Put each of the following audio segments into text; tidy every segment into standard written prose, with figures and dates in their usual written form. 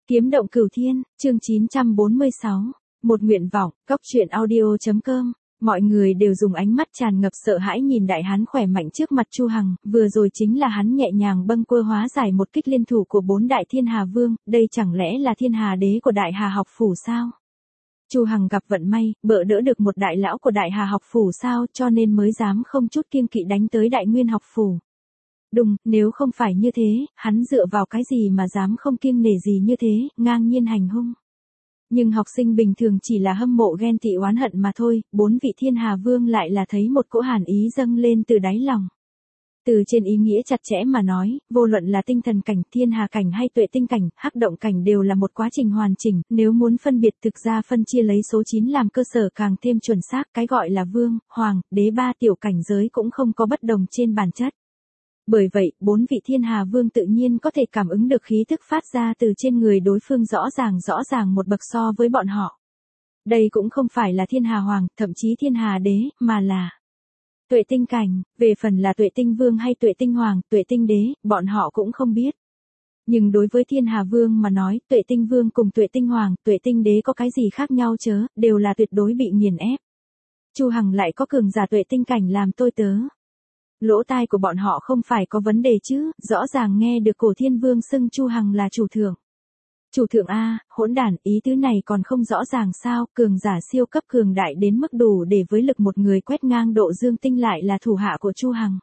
Kiếm động cửu thiên, chương 946. Một nguyện vọng, Cốc truyện audio.com. Mọi người đều dùng ánh mắt tràn ngập sợ hãi nhìn đại hán khỏe mạnh trước mặt Chu Hằng, vừa rồi chính là hắn nhẹ nhàng bâng quơ hóa giải một kích liên thủ của 4 đại thiên hà vương, đây chẳng lẽ là thiên hà đế của đại hà học phủ sao? Chu Hằng gặp vận may, bỡ đỡ được một đại lão của đại hà học phủ sao, cho nên mới dám không chút kiêng kỵ đánh tới đại nguyên học phủ. Đùng, nếu không phải như thế, hắn dựa vào cái gì mà dám không kiêng nể gì như thế, ngang nhiên hành hung. Nhưng học sinh bình thường chỉ là hâm mộ ghen tị oán hận mà thôi, 4 vị thiên hà vương lại là thấy một cỗ hàn ý dâng lên từ đáy lòng. Từ trên ý nghĩa chặt chẽ mà nói, vô luận là tinh thần cảnh, thiên hà cảnh hay tuệ tinh cảnh, hắc động cảnh đều là một quá trình hoàn chỉnh, nếu muốn phân biệt thực ra phân chia lấy số 9 làm cơ sở càng thêm chuẩn xác, cái gọi là vương, hoàng, đế ba tiểu cảnh giới cũng không có bất đồng trên bản chất. Bởi vậy, 4 vị thiên hà vương tự nhiên có thể cảm ứng được khí thức phát ra từ trên người đối phương rõ ràng một bậc so với bọn họ. Đây cũng không phải là thiên hà hoàng, thậm chí thiên hà đế, mà là tuệ tinh cảnh, về phần là tuệ tinh vương hay tuệ tinh hoàng, tuệ tinh đế, bọn họ cũng không biết. Nhưng đối với thiên hà vương mà nói, tuệ tinh vương cùng tuệ tinh hoàng, tuệ tinh đế có cái gì khác nhau chớ, đều là tuyệt đối bị nghiền ép. Chu Hằng lại có cường giả tuệ tinh cảnh làm tôi tớ. Lỗ tai của bọn họ không phải có vấn đề chứ, rõ ràng nghe được cổ thiên vương xưng Chu Hằng là chủ thượng. Chủ thượng A, hỗn đản, ý tứ này còn không rõ ràng sao, cường giả siêu cấp cường đại đến mức đủ để với lực một người quét ngang độ dương tinh lại là thủ hạ của Chu Hằng.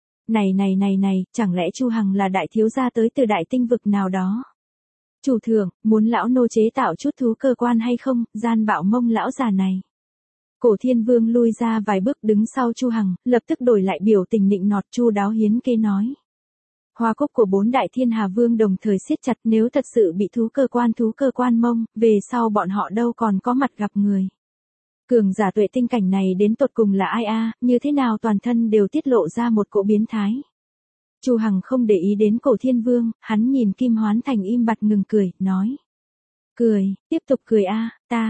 Này, chẳng lẽ Chu Hằng là đại thiếu gia tới từ đại tinh vực nào đó? Chủ thượng, muốn lão nô chế tạo chút thú cơ quan hay không, gian bạo mông lão già này. Cổ thiên vương lui ra vài bước đứng sau Chu Hằng, lập tức đổi lại biểu tình nịnh nọt chu đáo hiến kế nói. Hoa cúc của 4 đại thiên hà vương đồng thời siết chặt, nếu thật sự bị thú cơ quan mông, về sau bọn họ đâu còn có mặt gặp người. Cường giả tuệ tinh cảnh này đến tột cùng là ai a, như thế nào toàn thân đều tiết lộ ra một cỗ biến thái. Chu Hằng không để ý đến cổ thiên vương, hắn nhìn Kim Hoán Thành im bặt ngừng cười, nói. Cười, tiếp tục cười a,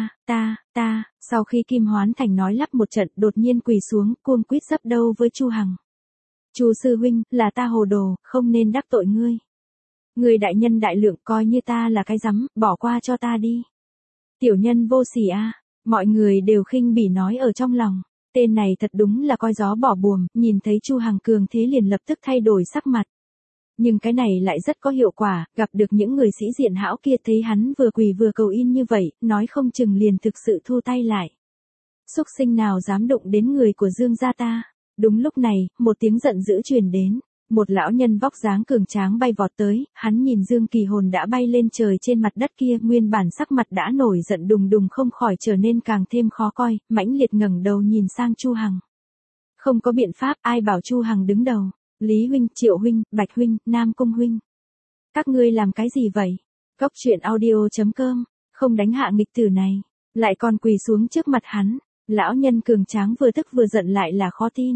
ta, sau khi Kim Hoán Thành nói lắp một trận đột nhiên quỳ xuống, cuông quýt dấp đầu với Chu Hằng. Chu sư huynh, là ta hồ đồ, không nên đắc tội ngươi. Ngươi đại nhân đại lượng coi như ta là cái rắm, bỏ qua cho ta đi. Tiểu nhân vô sỉ a, mọi người đều khinh bỉ nói ở trong lòng. Tên này thật đúng là coi gió bỏ buồm, nhìn thấy Chu Hằng cường thế liền lập tức thay đổi sắc mặt. Nhưng cái này lại rất có hiệu quả, gặp được những người sĩ diện hão kia thấy hắn vừa quỳ vừa cầu in như vậy, nói không chừng liền thực sự thu tay lại. Súc sinh nào dám đụng đến người của Dương gia ta? Đúng lúc này, một tiếng giận dữ truyền đến. Một lão nhân vóc dáng cường tráng bay vọt tới, hắn nhìn Dương Kỳ hồn đã bay lên trời trên mặt đất kia, nguyên bản sắc mặt đã nổi giận đùng không khỏi trở nên càng thêm khó coi, mãnh liệt ngẩng đầu nhìn sang Chu Hằng. Không có biện pháp, ai bảo Chu Hằng đứng đầu? Lý huynh, Triệu huynh, Bạch huynh, Nam Cung huynh. Các ngươi làm cái gì vậy? Cốc truyện audio.com, không đánh hạ nghịch tử này, lại còn quỳ xuống trước mặt hắn. Lão nhân cường tráng vừa tức vừa giận lại là khó tin.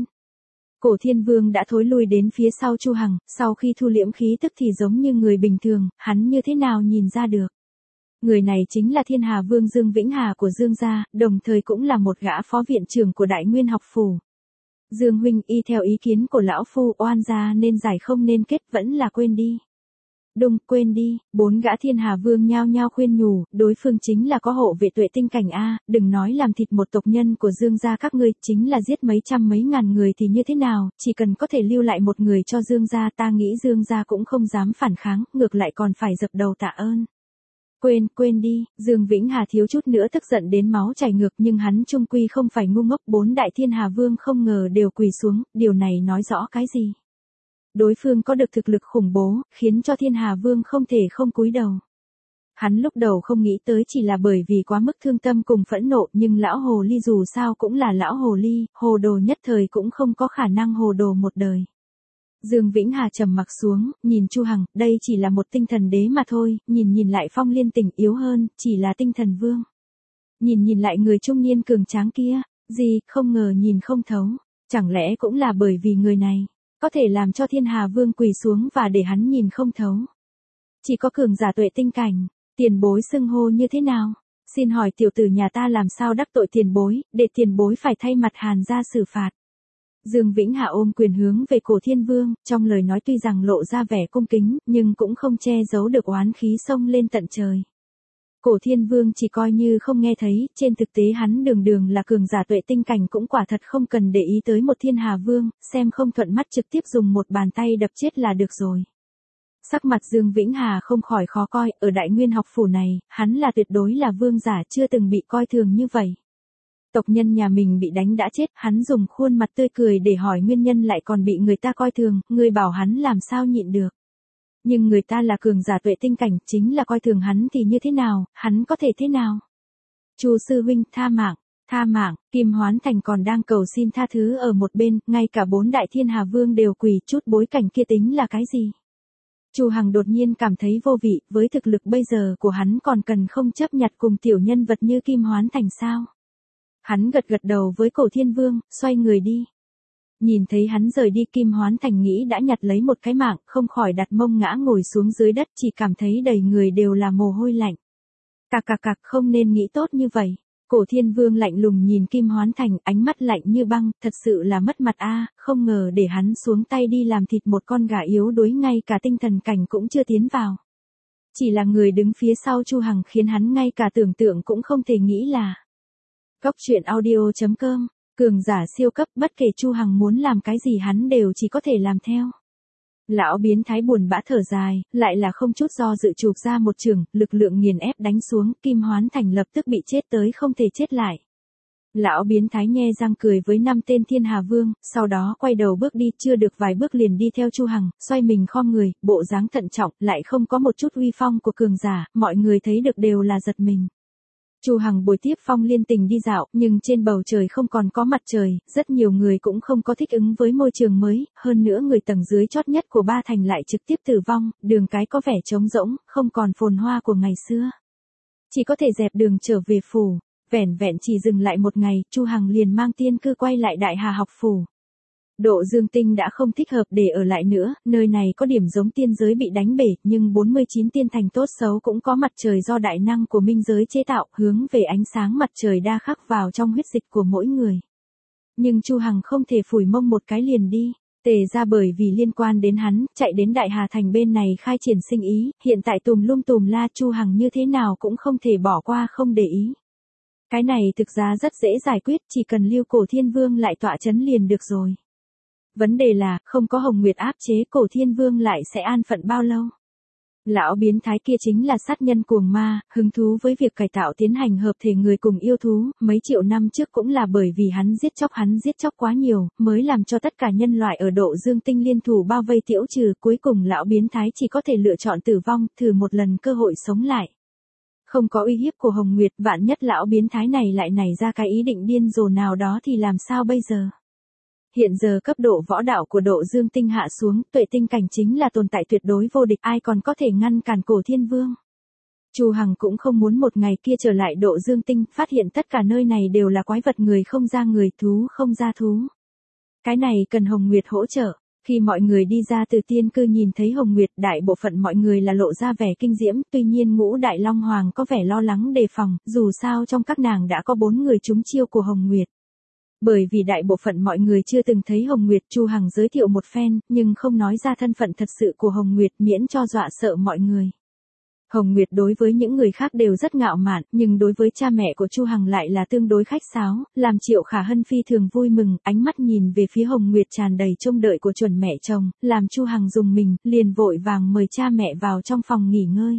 Cổ thiên vương đã thối lui đến phía sau Chu Hằng, sau khi thu liễm khí tức thì giống như người bình thường, hắn như thế nào nhìn ra được. Người này chính là thiên hà vương Dương Vĩnh Hà của Dương gia, đồng thời cũng là một gã phó viện trưởng của Đại Nguyên học phủ. Dương huynh, y theo ý kiến của lão phu, oan gia nên giải không nên kết, vẫn là quên đi. Đừng quên đi, 4 gã thiên hà vương nhao nhao khuyên nhủ, đối phương chính là có hộ vệ tuệ tinh cảnh a, đừng nói làm thịt một tộc nhân của Dương gia các ngươi, chính là giết mấy trăm mấy ngàn người thì như thế nào, chỉ cần có thể lưu lại một người cho Dương gia, ta nghĩ Dương gia cũng không dám phản kháng, ngược lại còn phải dập đầu tạ ơn. Quên đi, Dương Vĩnh Hà thiếu chút nữa tức giận đến máu chảy ngược, nhưng hắn chung quy không phải ngu ngốc, 4 đại thiên hà vương không ngờ đều quỳ xuống, điều này nói rõ cái gì? Đối phương có được thực lực khủng bố, khiến cho thiên hà vương không thể không cúi đầu. Hắn lúc đầu không nghĩ tới chỉ là bởi vì quá mức thương tâm cùng phẫn nộ, nhưng lão hồ ly dù sao cũng là lão hồ ly, hồ đồ nhất thời cũng không có khả năng hồ đồ một đời. Dương Vĩnh Hà trầm mặc xuống, nhìn Chu Hằng, đây chỉ là một tinh thần đế mà thôi, nhìn lại Phong Liên Tỉnh yếu hơn, chỉ là tinh thần vương. Nhìn lại người trung niên cường tráng kia, gì, không ngờ nhìn không thấu, chẳng lẽ cũng là bởi vì người này có thể làm cho thiên hà vương quỳ xuống và để hắn nhìn không thấu. Chỉ có cường giả tuệ tinh cảnh, tiền bối xưng hô như thế nào? Xin hỏi tiểu tử nhà ta làm sao đắc tội tiền bối, để tiền bối phải thay mặt Hàn gia xử phạt. Dương Vĩnh Hà ôm quyền hướng về Cổ Thiên Vương, trong lời nói tuy rằng lộ ra vẻ cung kính, nhưng cũng không che giấu được oán khí xông lên tận trời. Cổ Thiên Vương chỉ coi như không nghe thấy, trên thực tế hắn đường đường là cường giả tuệ tinh cảnh cũng quả thật không cần để ý tới một Thiên Hà Vương, xem không thuận mắt trực tiếp dùng một bàn tay đập chết là được rồi. Sắc mặt Dương Vĩnh Hà không khỏi khó coi, ở Đại Nguyên học phủ này, hắn là tuyệt đối là vương giả chưa từng bị coi thường như vậy. Tộc nhân nhà mình bị đánh đã chết, hắn dùng khuôn mặt tươi cười để hỏi nguyên nhân lại còn bị người ta coi thường, người bảo hắn làm sao nhịn được. Nhưng người ta là cường giả tuệ tinh cảnh, chính là coi thường hắn thì như thế nào, hắn có thể thế nào? Chu sư huynh, tha mạng, Kim Hoán Thành còn đang cầu xin tha thứ ở một bên, ngay cả 4 đại Thiên Hà Vương đều quỳ, chút bối cảnh kia tính là cái gì? Chu Hằng đột nhiên cảm thấy vô vị, với thực lực bây giờ của hắn còn cần không chấp nhặt cùng tiểu nhân vật như Kim Hoán Thành sao? Hắn gật gật đầu với Cổ Thiên Vương, xoay người đi. Nhìn thấy hắn rời đi, Kim Hoán Thành nghĩ đã nhặt lấy một cái mạng, không khỏi đặt mông ngã ngồi xuống dưới đất, chỉ cảm thấy đầy người đều là mồ hôi lạnh. Cạc không nên nghĩ tốt như vậy. Cổ Thiên Vương lạnh lùng nhìn Kim Hoán Thành, ánh mắt lạnh như băng, thật sự là mất mặt a, không ngờ để hắn xuống tay đi làm thịt một con gà yếu đuối, ngay cả tinh thần cảnh cũng chưa tiến vào. Chỉ là người đứng phía sau Chu Hằng khiến hắn ngay cả tưởng tượng cũng không thể nghĩ là. Cốc truyện audio.com, cường giả siêu cấp, bất kể Chu Hằng muốn làm cái gì hắn đều chỉ có thể làm theo. Lão biến thái buồn bã thở dài, lại là không chút do dự chụp ra một trường, lực lượng nghiền ép đánh xuống, Kim Hoán Thành lập tức bị chết tới không thể chết lại. Lão biến thái nhe răng cười với 5 tên Thiên Hà Vương, sau đó quay đầu bước đi, chưa được vài bước liền đi theo Chu Hằng, xoay mình khom người, bộ dáng thận trọng, lại không có một chút uy phong của cường giả, mọi người thấy được đều là giật mình. Chu Hằng buổi tiếp Phong Liên Tình đi dạo, nhưng trên bầu trời không còn có mặt trời, rất nhiều người cũng không có thích ứng với môi trường mới, hơn nữa người tầng dưới chót nhất của Ba Thành lại trực tiếp tử vong, đường cái có vẻ trống rỗng, không còn phồn hoa của ngày xưa. Chỉ có thể dẹp đường trở về phủ, vẻn vẹn chỉ dừng lại một ngày, Chu Hằng liền mang tiên cư quay lại Đại Hà học phủ. Độ Dương Tinh đã không thích hợp để ở lại nữa, nơi này có điểm giống tiên giới bị đánh bể, nhưng 49 tiên thành tốt xấu cũng có mặt trời do đại năng của minh giới chế tạo, hướng về ánh sáng mặt trời đa khắc vào trong huyết dịch của mỗi người. Nhưng Chu Hằng không thể phủi mông một cái liền đi, tề ra bởi vì liên quan đến hắn, chạy đến Đại Hà thành bên này khai triển sinh ý, hiện tại tùm lum tùm la, Chu Hằng như thế nào cũng không thể bỏ qua không để ý. Cái này thực ra rất dễ giải quyết, chỉ cần Lưu Cổ Thiên Vương lại tọa chấn liền được rồi. Vấn đề là, không có Hồng Nguyệt áp chế, Cổ Thiên Vương lại sẽ an phận bao lâu? Lão biến thái kia chính là sát nhân cuồng ma, hứng thú với việc cải tạo tiến hành hợp thể người cùng yêu thú, mấy triệu năm trước cũng là bởi vì hắn giết chóc quá nhiều, mới làm cho tất cả nhân loại ở Độ Dương Tinh liên thủ bao vây Tiễu Trừ, cuối cùng lão biến thái chỉ có thể lựa chọn tử vong, thử một lần cơ hội sống lại. Không có uy hiếp của Hồng Nguyệt, vạn nhất lão biến thái này lại nảy ra cái ý định điên rồ nào đó thì làm sao bây giờ? Hiện giờ cấp độ võ đạo của Độ Dương Tinh hạ xuống, tuệ tinh cảnh chính là tồn tại tuyệt đối vô địch, ai còn có thể ngăn cản Cổ Thiên Vương. Chu Hằng cũng không muốn một ngày kia trở lại Độ Dương Tinh, phát hiện tất cả nơi này đều là quái vật, người không ra người, thú không ra thú. Cái này cần Hồng Nguyệt hỗ trợ. Khi mọi người đi ra từ tiên cư nhìn thấy Hồng Nguyệt, đại bộ phận mọi người là lộ ra vẻ kinh diễm, tuy nhiên Ngũ Đại Long Hoàng có vẻ lo lắng đề phòng, dù sao trong các nàng đã có 4 người trúng chiêu của Hồng Nguyệt. Bởi vì đại bộ phận mọi người chưa từng thấy Hồng Nguyệt, Chu Hằng giới thiệu một phen, nhưng không nói ra thân phận thật sự của Hồng Nguyệt, miễn cho dọa sợ mọi người. Hồng Nguyệt đối với những người khác đều rất ngạo mạn, nhưng đối với cha mẹ của Chu Hằng lại là tương đối khách sáo, làm Triệu Khả Hân phi thường vui mừng, ánh mắt nhìn về phía Hồng Nguyệt tràn đầy trông đợi của chuẩn mẹ chồng, làm Chu Hằng dùng mình, liền vội vàng mời cha mẹ vào trong phòng nghỉ ngơi.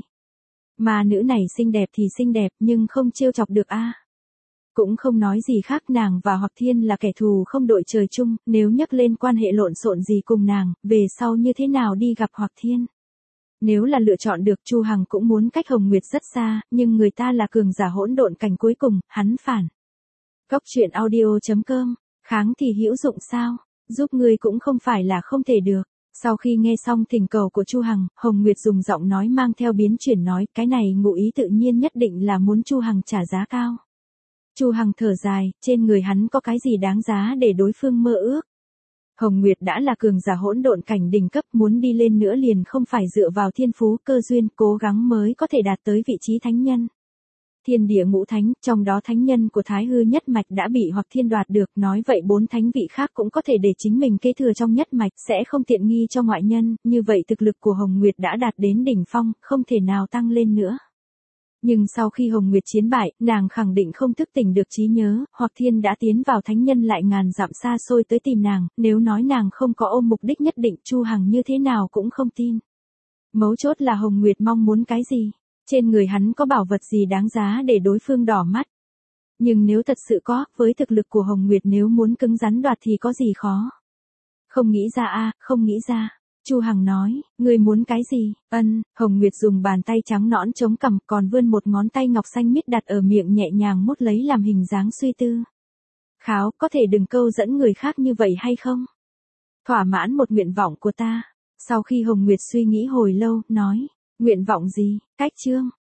Mà nữ này xinh đẹp thì xinh đẹp, nhưng không trêu chọc được a. Cũng không nói gì khác, nàng và Hoặc Thiên là kẻ thù không đội trời chung, nếu nhắc lên quan hệ lộn xộn gì cùng nàng, về sau như thế nào đi gặp Hoặc Thiên. Nếu là lựa chọn được, Chu Hằng cũng muốn cách Hồng Nguyệt rất xa, nhưng người ta là cường giả hỗn độn cảnh, cuối cùng, hắn phản. Cốc truyện audio.com, kháng thì hữu dụng sao, giúp người cũng không phải là không thể được. Sau khi nghe xong thỉnh cầu của Chu Hằng, Hồng Nguyệt dùng giọng nói mang theo biến chuyển nói, cái này ngụ ý tự nhiên nhất định là muốn Chu Hằng trả giá cao. Chu Hằng thở dài, trên người hắn có cái gì đáng giá để đối phương mơ ước. Hồng Nguyệt đã là cường giả hỗn độn cảnh đỉnh cấp, muốn đi lên nữa liền không phải dựa vào thiên phú cơ duyên, cố gắng mới có thể đạt tới vị trí thánh nhân. Thiên địa ngũ thánh, trong đó thánh nhân của Thái Hư nhất mạch đã bị Hoặc Thiên đoạt được, nói vậy 4 thánh vị khác cũng có thể để chính mình kế thừa trong nhất mạch, sẽ không tiện nghi cho ngoại nhân, như vậy thực lực của Hồng Nguyệt đã đạt đến đỉnh phong, không thể nào tăng lên nữa. Nhưng sau khi Hồng Nguyệt chiến bại, nàng khẳng định không thức tỉnh được trí nhớ, Hoặc Thiên đã tiến vào thánh nhân lại ngàn dặm xa xôi tới tìm nàng, nếu nói nàng không có ôm mục đích nhất định, Chu Hằng như thế nào cũng không tin. Mấu chốt là Hồng Nguyệt mong muốn cái gì? Trên người hắn có bảo vật gì đáng giá để đối phương đỏ mắt? Nhưng nếu thật sự có, với thực lực của Hồng Nguyệt nếu muốn cứng rắn đoạt thì có gì khó? Không nghĩ ra a, không nghĩ ra. Chu Hằng nói, ngươi muốn cái gì? Hồng Nguyệt dùng bàn tay trắng nõn chống cằm, còn vươn một ngón tay ngọc xanh miết đặt ở miệng nhẹ nhàng mút lấy làm hình dáng suy tư. Kháo, có thể đừng câu dẫn người khác như vậy hay không? Thỏa mãn một nguyện vọng của ta. Sau khi Hồng Nguyệt suy nghĩ hồi lâu, nói, nguyện vọng gì? Cách chương.